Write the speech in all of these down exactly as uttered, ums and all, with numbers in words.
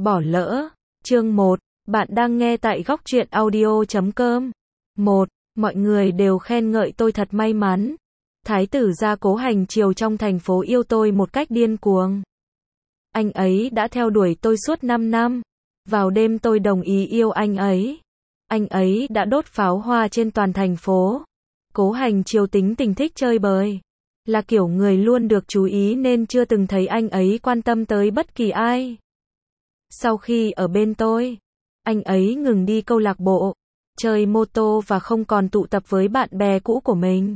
Bỏ lỡ. Chương một. Bạn đang nghe tại góc truyện audio chấm com. một. Mọi người đều khen ngợi tôi thật may mắn. Thái tử gia Cố Hành Triều trong thành phố yêu tôi một cách điên cuồng. Anh ấy đã theo đuổi tôi suốt năm năm. Vào đêm tôi đồng ý yêu anh ấy. Anh ấy đã đốt pháo hoa trên toàn thành phố. Cố Hành Triều tính tình thích chơi bời. Là kiểu người luôn được chú ý nên chưa từng thấy anh ấy quan tâm tới bất kỳ ai. Sau khi ở bên tôi, anh ấy ngừng đi câu lạc bộ, chơi mô tô và không còn tụ tập với bạn bè cũ của mình.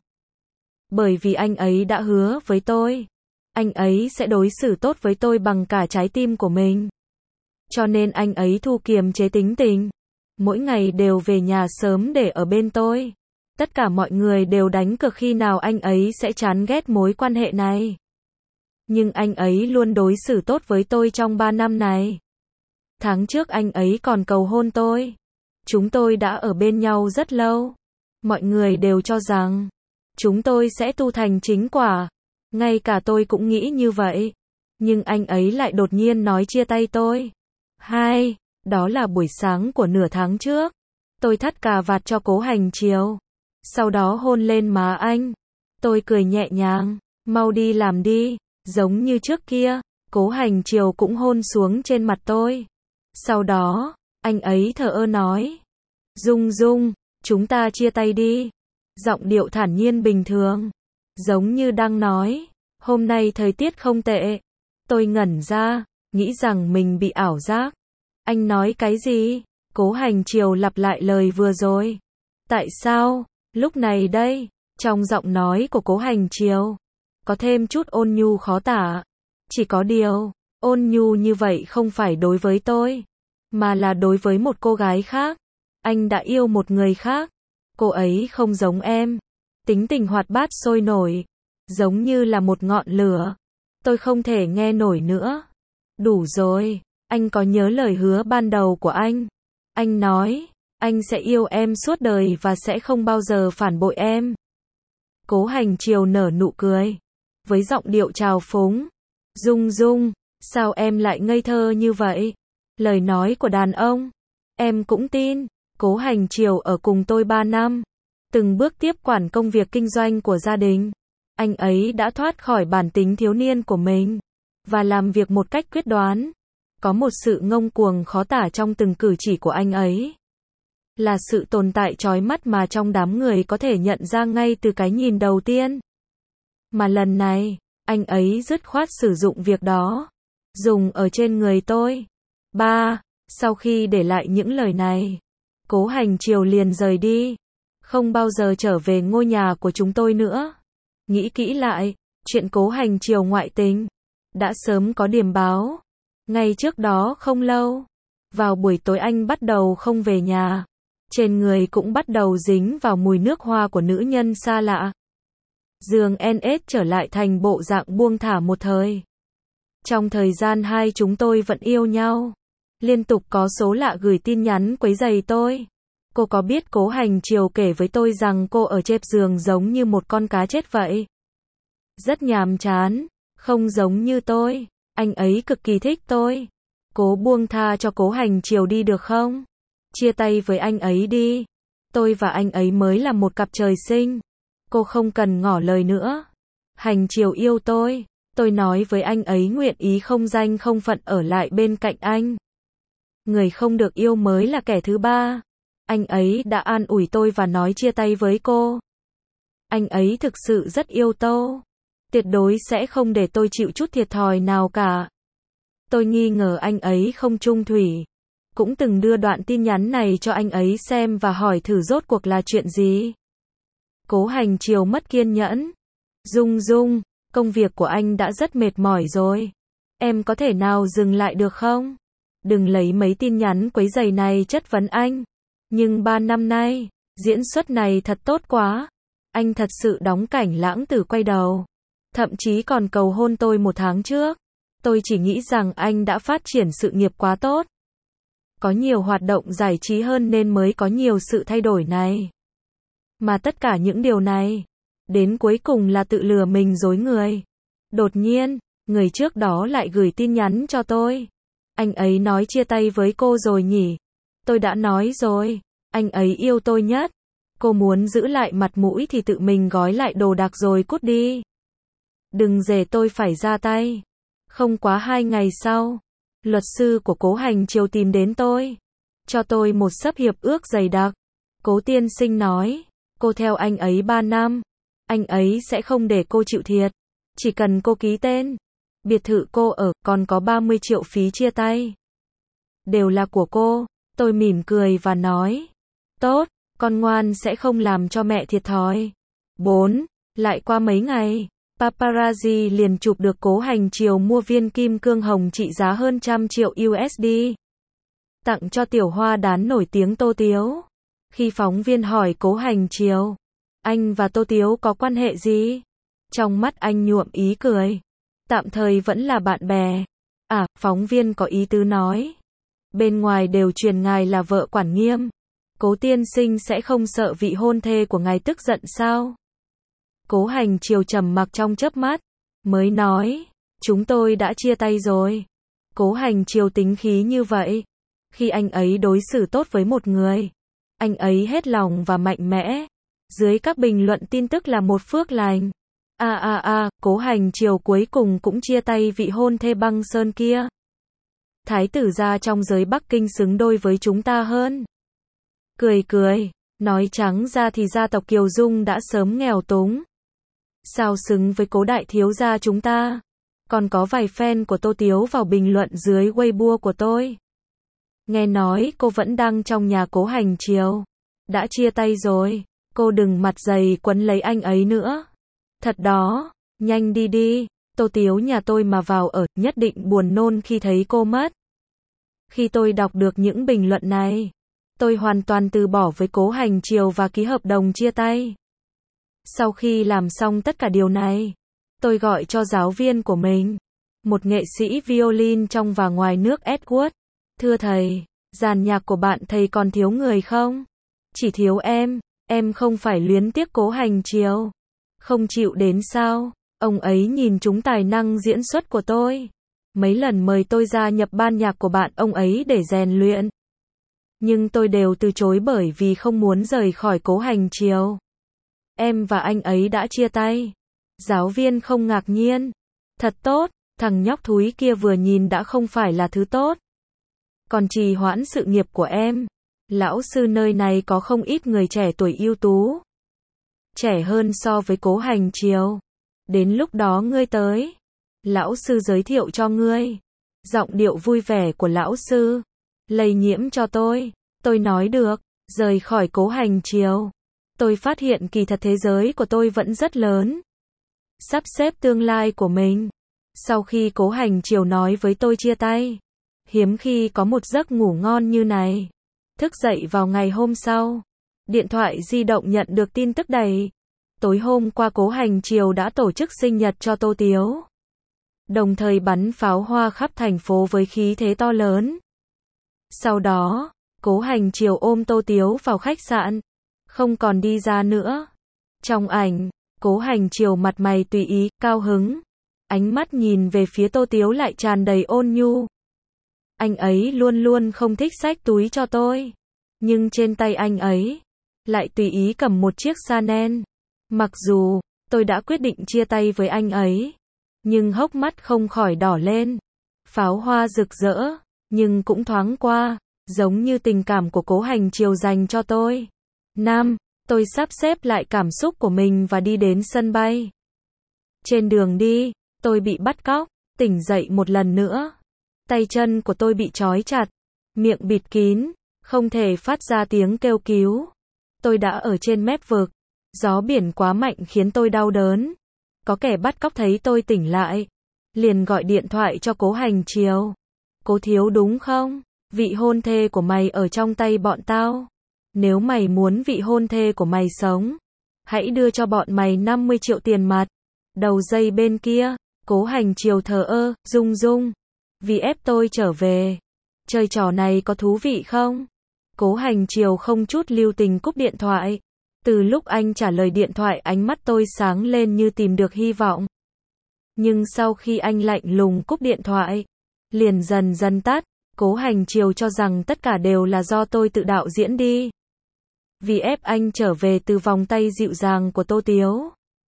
Bởi vì anh ấy đã hứa với tôi, anh ấy sẽ đối xử tốt với tôi bằng cả trái tim của mình. Cho nên anh ấy thu kiềm chế tính tình, mỗi ngày đều về nhà sớm để ở bên tôi. Tất cả mọi người đều đánh cược khi nào anh ấy sẽ chán ghét mối quan hệ này. Nhưng anh ấy luôn đối xử tốt với tôi trong ba năm này. Tháng trước anh ấy còn cầu hôn tôi. Chúng tôi đã ở bên nhau rất lâu. Mọi người đều cho rằng chúng tôi sẽ tu thành chính quả. Ngay cả tôi cũng nghĩ như vậy. Nhưng anh ấy lại đột nhiên nói chia tay tôi. Hai, đó là buổi sáng của nửa tháng trước. Tôi thắt cà vạt cho Cố Hành Triều. Sau đó hôn lên má anh. Tôi cười nhẹ nhàng. Mau đi làm đi. Giống như trước kia, Cố Hành Triều cũng hôn xuống trên mặt tôi. Sau đó, anh ấy thờ ơ nói. Dung Dung, chúng ta chia tay đi. Giọng điệu thản nhiên bình thường. Giống như đang nói, hôm nay thời tiết không tệ. Tôi ngẩn ra, nghĩ rằng mình bị ảo giác. Anh nói cái gì? Cố Hành Triều lặp lại lời vừa rồi. Tại sao? Lúc này đây, trong giọng nói của Cố Hành Triều, có thêm chút ôn nhu khó tả. Chỉ có điều, ôn nhu như vậy không phải đối với tôi, mà là đối với một cô gái khác. Anh đã yêu một người khác. Cô ấy không giống em. Tính tình hoạt bát sôi nổi, giống như là một ngọn lửa. Tôi không thể nghe nổi nữa. Đủ rồi, anh có nhớ lời hứa ban đầu của anh? Anh nói, anh sẽ yêu em suốt đời và sẽ không bao giờ phản bội em. Cố Hành Triều nở nụ cười, với giọng điệu trào phúng. Dung Dung, sao em lại ngây thơ như vậy? Lời nói của đàn ông, em cũng tin. Cố Hành Triều ở cùng tôi ba năm, từng bước tiếp quản công việc kinh doanh của gia đình. Anh ấy đã thoát khỏi bản tính thiếu niên của mình, và làm việc một cách quyết đoán. Có một sự ngông cuồng khó tả trong từng cử chỉ của anh ấy. Là sự tồn tại chói mắt mà trong đám người có thể nhận ra ngay từ cái nhìn đầu tiên. Mà lần này, anh ấy dứt khoát sử dụng việc đó, dùng ở trên người tôi. Ba, sau khi để lại những lời này, Cố Hành Triều liền rời đi, không bao giờ trở về ngôi nhà của chúng tôi nữa. Nghĩ kỹ lại, chuyện Cố Hành Triều ngoại tình đã sớm có điềm báo. Ngay trước đó không lâu, vào buổi tối anh bắt đầu không về nhà. Trên người cũng bắt đầu dính vào mùi nước hoa của nữ nhân xa lạ. Giường en ét trở lại thành bộ dạng buông thả một thời. Trong thời gian hai chúng tôi vẫn yêu nhau, liên tục có số lạ gửi tin nhắn quấy rầy tôi. Cô có biết Cố Hành Triều kể với tôi rằng cô ở trên giường giống như một con cá chết vậy. Rất nhàm chán, không giống như tôi. Anh ấy cực kỳ thích tôi. Cố buông tha cho Cố Hành Triều đi được không? Chia tay với anh ấy đi. Tôi và anh ấy mới là một cặp trời sinh. Cô không cần ngỏ lời nữa. Hành Triều yêu tôi. Tôi nói với anh ấy nguyện ý không danh không phận ở lại bên cạnh anh. Người không được yêu mới là kẻ thứ ba. Anh ấy đã an ủi tôi và nói chia tay với cô. Anh ấy thực sự rất yêu tôi. Tuyệt đối sẽ không để tôi chịu chút thiệt thòi nào cả. Tôi nghi ngờ anh ấy không trung thủy. Cũng từng đưa đoạn tin nhắn này cho anh ấy xem và hỏi thử rốt cuộc là chuyện gì. Cố Hành Triều mất kiên nhẫn. Dung Dung, công việc của anh đã rất mệt mỏi rồi. Em có thể nào dừng lại được không? Đừng lấy mấy tin nhắn quấy rầy này chất vấn anh. Nhưng ba năm nay, diễn xuất này thật tốt quá. Anh thật sự đóng cảnh lãng tử quay đầu. Thậm chí còn cầu hôn tôi một tháng trước. Tôi chỉ nghĩ rằng anh đã phát triển sự nghiệp quá tốt. Có nhiều hoạt động giải trí hơn nên mới có nhiều sự thay đổi này. Mà tất cả những điều này, đến cuối cùng là tự lừa mình dối người. Đột nhiên, người trước đó lại gửi tin nhắn cho tôi. Anh ấy nói chia tay với cô rồi nhỉ? Tôi đã nói rồi, anh ấy yêu tôi nhất. Cô muốn giữ lại mặt mũi thì tự mình gói lại đồ đạc rồi cút đi. Đừng để tôi phải ra tay. Không quá hai ngày sau, luật sư của Cố Hành Triều tìm đến tôi. Cho tôi một xấp hiệp ước dày đặc. Cố tiên sinh nói, cô theo anh ấy ba năm. Anh ấy sẽ không để cô chịu thiệt. Chỉ cần cô ký tên. Biệt thự cô ở, còn có ba mươi triệu phí chia tay. Đều là của cô. Tôi mỉm cười và nói, tốt, con ngoan sẽ không làm cho mẹ thiệt thòi. bốn. Lại qua mấy ngày, paparazzi liền chụp được Cố Hành Triều mua viên kim cương hồng trị giá hơn trăm triệu u ét đê. Tặng cho tiểu hoa đán nổi tiếng Tô Tiếu. Khi phóng viên hỏi Cố Hành Triều, anh và Tô Tiếu có quan hệ gì? Trong mắt anh nhuộm ý cười. Tạm thời vẫn là bạn bè. À, phóng viên có ý tứ nói. Bên ngoài đều truyền ngài là vợ quản nghiêm. Cố tiên sinh sẽ không sợ vị hôn thê của ngài tức giận sao? Cố Hành Triều trầm mặc trong chớp mắt, mới nói, chúng tôi đã chia tay rồi. Cố Hành Triều tính khí như vậy. Khi anh ấy đối xử tốt với một người, anh ấy hết lòng và mạnh mẽ. Dưới các bình luận tin tức là một phước lành. À à à, Cố Hành Triều cuối cùng cũng chia tay vị hôn thê băng sơn kia. Thái tử gia trong giới Bắc Kinh xứng đôi với chúng ta hơn. Cười cười, nói trắng ra thì gia tộc Kiều Dung đã sớm nghèo túng. Sao xứng với Cố đại thiếu gia chúng ta? Còn có vài fan của Tô Tiếu vào bình luận dưới Weibo của tôi. Nghe nói cô vẫn đang trong nhà Cố Hành Triều. Đã chia tay rồi, cô đừng mặt dày quấn lấy anh ấy nữa. Thật đó, nhanh đi đi, Tô Tiếu nhà tôi mà vào ở, nhất định buồn nôn khi thấy cô mất. Khi tôi đọc được những bình luận này, tôi hoàn toàn từ bỏ với Cố Hành Triều và ký hợp đồng chia tay. Sau khi làm xong tất cả điều này, tôi gọi cho giáo viên của mình, một nghệ sĩ violin trong và ngoài nước Edward. Thưa thầy, dàn nhạc của bạn thầy còn thiếu người không? Chỉ thiếu em, em không phải luyến tiếc Cố Hành Triều. Không chịu đến sao? Ông ấy nhìn trúng tài năng diễn xuất của tôi. Mấy lần mời tôi gia nhập ban nhạc của bạn ông ấy để rèn luyện. Nhưng tôi đều từ chối bởi vì không muốn rời khỏi Cố Hành Triều. Em và anh ấy đã chia tay. Giáo viên không ngạc nhiên. Thật tốt, thằng nhóc thúi kia vừa nhìn đã không phải là thứ tốt. Còn trì hoãn sự nghiệp của em. Lão sư nơi này có không ít người trẻ tuổi ưu tú. Trẻ hơn so với Cố Hành Triều. Đến lúc đó ngươi tới. Lão sư giới thiệu cho ngươi. Giọng điệu vui vẻ của lão sư lây nhiễm cho tôi. Tôi nói được, rời khỏi Cố Hành Triều. Tôi phát hiện kỳ thật thế giới của tôi vẫn rất lớn. Sắp xếp tương lai của mình. Sau khi Cố Hành Triều nói với tôi chia tay, hiếm khi có một giấc ngủ ngon như này. Thức dậy vào ngày hôm sau, điện thoại di động nhận được tin tức đầy. Tối hôm qua Cố Hành Triều đã tổ chức sinh nhật cho Tô Tiếu. Đồng thời bắn pháo hoa khắp thành phố với khí thế to lớn. Sau đó, Cố Hành Triều ôm Tô Tiếu vào khách sạn. Không còn đi ra nữa. Trong ảnh, Cố Hành Triều mặt mày tùy ý, cao hứng. Ánh mắt nhìn về phía Tô Tiếu lại tràn đầy ôn nhu. Anh ấy luôn luôn không thích xách túi cho tôi. Nhưng trên tay anh ấy, lại tùy ý cầm một chiếc Chanel. Mặc dù, tôi đã quyết định chia tay với anh ấy. Nhưng hốc mắt không khỏi đỏ lên. Pháo hoa rực rỡ, nhưng cũng thoáng qua. Giống như tình cảm của Cố Hành Triều dành cho tôi. năm. Tôi sắp xếp lại cảm xúc của mình và đi đến sân bay. Trên đường đi, tôi bị bắt cóc, tỉnh dậy một lần nữa. Tay chân của tôi bị trói chặt, miệng bịt kín, không thể phát ra tiếng kêu cứu. Tôi đã ở trên mép vực, gió biển quá mạnh khiến tôi đau đớn. Có kẻ bắt cóc thấy tôi tỉnh lại, liền gọi điện thoại cho Cố Hành Triều. Cố thiếu đúng không? Vị hôn thê của mày ở trong tay bọn tao. Nếu mày muốn vị hôn thê của mày sống, hãy đưa cho bọn mày năm mươi triệu tiền mặt. Đầu dây bên kia, Cố Hành Triều thờ ơ, rung rung. Vì ép tôi trở về. Chơi trò này có thú vị không? Cố Hành Triều không chút lưu tình cúp điện thoại. Từ lúc anh trả lời điện thoại ánh mắt tôi sáng lên như tìm được hy vọng. Nhưng sau khi anh lạnh lùng cúp điện thoại, liền dần dần tắt. Cố Hành Triều cho rằng tất cả đều là do tôi tự đạo diễn đi. Vì ép anh trở về từ vòng tay dịu dàng của Tô Tiếu.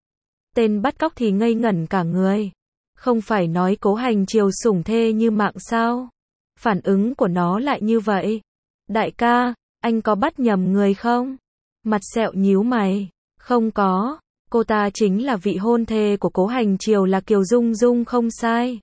Tên bắt cóc thì ngây ngẩn cả người. Không phải nói Cố Hành Triều sủng thê như mạng sao? Phản ứng của nó lại như vậy. Đại ca, anh có bắt nhầm người không? Mặt sẹo nhíu mày. Không có, cô ta chính là vị hôn thê của Cố Hành Triều, là Kiều Dung Dung không sai.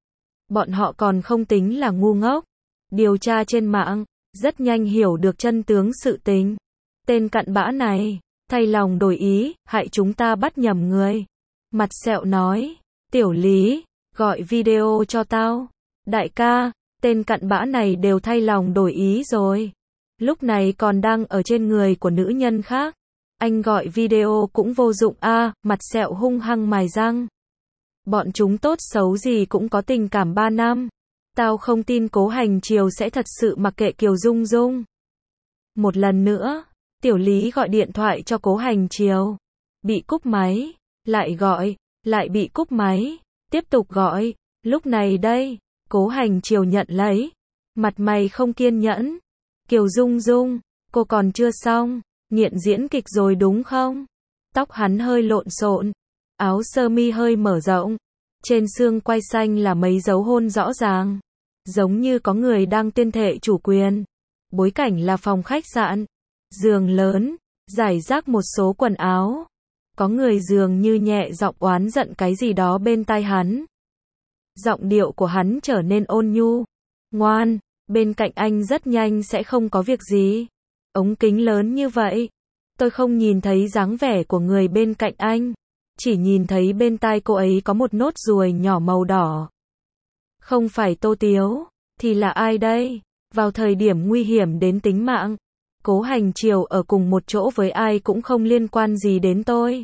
Bọn họ còn không tính là ngu ngốc. Điều tra trên mạng, rất nhanh hiểu được chân tướng sự tình. Tên cặn bã này, thay lòng đổi ý, hại chúng ta bắt nhầm người. Mặt sẹo nói, Tiểu Lý, gọi video cho tao. Đại ca, tên cặn bã này đều thay lòng đổi ý rồi. Lúc này còn đang ở trên người của nữ nhân khác. Anh gọi video cũng vô dụng a. À, mặt sẹo hung hăng mài răng. Bọn chúng tốt xấu gì cũng có tình cảm ba năm. Tao không tin Cố Hành Triều sẽ thật sự mặc kệ Kiều Dung Dung. Một lần nữa, Tiểu Lý gọi điện thoại cho Cố Hành Triều. Bị cúp máy, lại gọi, lại bị cúp máy, tiếp tục gọi. Lúc này đây, Cố Hành Triều nhận lấy. Mặt mày không kiên nhẫn. Kiều Dung Dung, cô còn chưa xong. Nghiện diễn kịch rồi đúng không? Tóc hắn hơi lộn xộn, áo sơ mi hơi mở rộng, trên xương quai xanh là mấy dấu hôn rõ ràng, giống như có người đang tuyên thệ chủ quyền. Bối cảnh là phòng khách sạn, giường lớn, rải rác một số quần áo. Có người dường như nhẹ giọng oán giận cái gì đó bên tai hắn. Giọng điệu của hắn trở nên ôn nhu. Ngoan, bên cạnh anh rất nhanh sẽ không có việc gì. Ống kính lớn như vậy, tôi không nhìn thấy dáng vẻ của người bên cạnh anh, chỉ nhìn thấy bên tai cô ấy có một nốt ruồi nhỏ màu đỏ. Không phải Tô Tiếu, thì là ai đây? Vào thời điểm nguy hiểm đến tính mạng, Cố Hành Triều ở cùng một chỗ với ai cũng không liên quan gì đến tôi.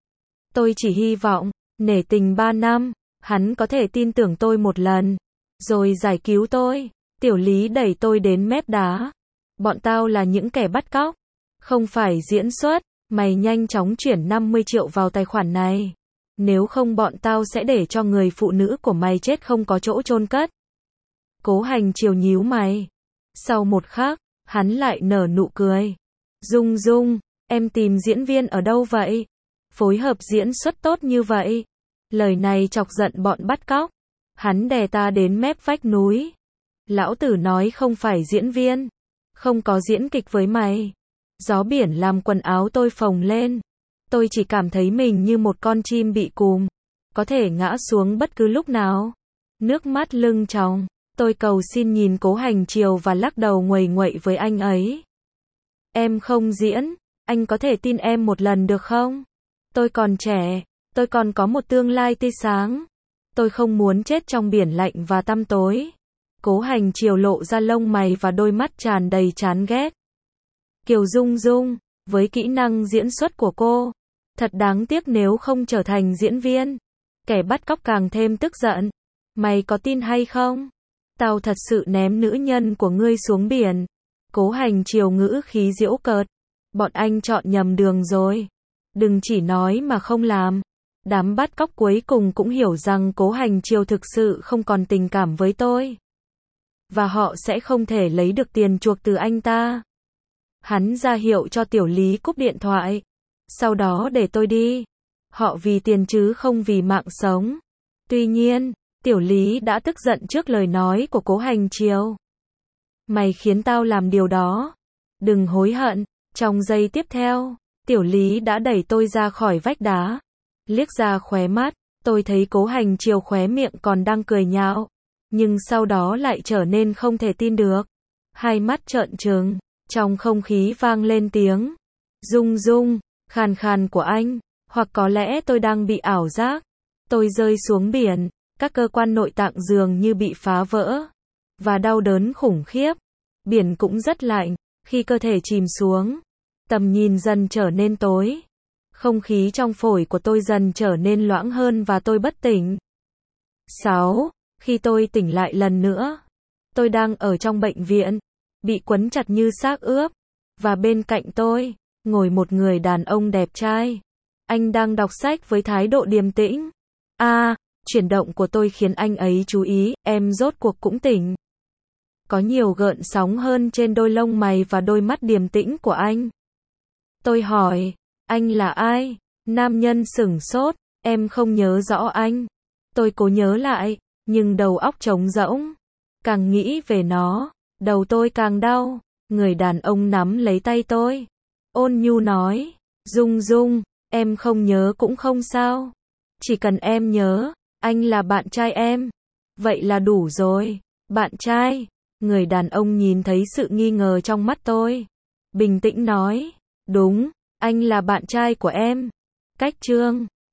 Tôi chỉ hy vọng, nể tình ba năm, hắn có thể tin tưởng tôi một lần, rồi giải cứu tôi. Tiểu Lý đẩy tôi đến mép đá. Bọn tao là những kẻ bắt cóc, không phải diễn xuất, mày nhanh chóng chuyển năm mươi triệu vào tài khoản này. Nếu không bọn tao sẽ để cho người phụ nữ của mày chết không có chỗ chôn cất. Cố Hành Triều nhíu mày. Sau một khắc, hắn lại nở nụ cười. Dung Dung, em tìm diễn viên ở đâu vậy? Phối hợp diễn xuất tốt như vậy. Lời này chọc giận bọn bắt cóc. Hắn đè ta đến mép vách núi. Lão tử nói không phải diễn viên. Không có diễn kịch với mày. Gió biển làm quần áo tôi phồng lên. Tôi chỉ cảm thấy mình như một con chim bị cùm, có thể ngã xuống bất cứ lúc nào. Nước mắt lưng tròng, tôi cầu xin nhìn Cố Hành Triều và lắc đầu nguầy nguậy với anh ấy. Em không diễn, anh có thể tin em một lần được không? Tôi còn trẻ, tôi còn có một tương lai tươi sáng. Tôi không muốn chết trong biển lạnh và tăm tối. Cố Hành Triều lộ ra lông mày và đôi mắt tràn đầy chán ghét. Kiều Dung Dung, với kỹ năng diễn xuất của cô, thật đáng tiếc nếu không trở thành diễn viên. Kẻ bắt cóc càng thêm tức giận. Mày có tin hay không? Tao thật sự ném nữ nhân của ngươi xuống biển. Cố Hành Triều ngữ khí giễu cợt. Bọn anh chọn nhầm đường rồi. Đừng chỉ nói mà không làm. Đám bắt cóc cuối cùng cũng hiểu rằng Cố Hành Triều thực sự không còn tình cảm với tôi. Và họ sẽ không thể lấy được tiền chuộc từ anh ta. Hắn ra hiệu cho Tiểu Lý cúp điện thoại. Sau đó để tôi đi. Họ vì tiền chứ không vì mạng sống. Tuy nhiên, Tiểu Lý đã tức giận trước lời nói của Cố Hành Triều. Mày khiến tao làm điều đó. Đừng hối hận. Trong giây tiếp theo, Tiểu Lý đã đẩy tôi ra khỏi vách đá. Liếc ra khóe mắt, tôi thấy Cố Hành Triều khóe miệng còn đang cười nhạo. Nhưng sau đó lại trở nên không thể tin được. Hai mắt trợn trừng, trong không khí vang lên tiếng. Dung Dung, khàn khàn của anh. Hoặc có lẽ tôi đang bị ảo giác. Tôi rơi xuống biển, các cơ quan nội tạng dường như bị phá vỡ. Và đau đớn khủng khiếp. Biển cũng rất lạnh, khi cơ thể chìm xuống. Tầm nhìn dần trở nên tối. Không khí trong phổi của tôi dần trở nên loãng hơn và tôi bất tỉnh. sáu. Khi tôi tỉnh lại lần nữa, tôi đang ở trong bệnh viện, bị quấn chặt như xác ướp. Và bên cạnh tôi, ngồi một người đàn ông đẹp trai. Anh đang đọc sách với thái độ điềm tĩnh. À, Chuyển động của tôi khiến anh ấy chú ý, em rốt cuộc cũng tỉnh. Có nhiều gợn sóng hơn trên đôi lông mày và đôi mắt điềm tĩnh của anh. Tôi hỏi, anh là ai? Nam nhân sửng sốt, em không nhớ rõ anh. Tôi cố nhớ lại, nhưng đầu óc trống rỗng. Càng nghĩ về nó, đầu tôi càng đau. Người đàn ông nắm lấy tay tôi. Ôn nhu nói, Dung Dung, em không nhớ cũng không sao. Chỉ cần em nhớ, anh là bạn trai em. Vậy là đủ rồi. Bạn trai. Người đàn ông nhìn thấy sự nghi ngờ trong mắt tôi. Bình tĩnh nói, đúng, anh là bạn trai của em. Cách chương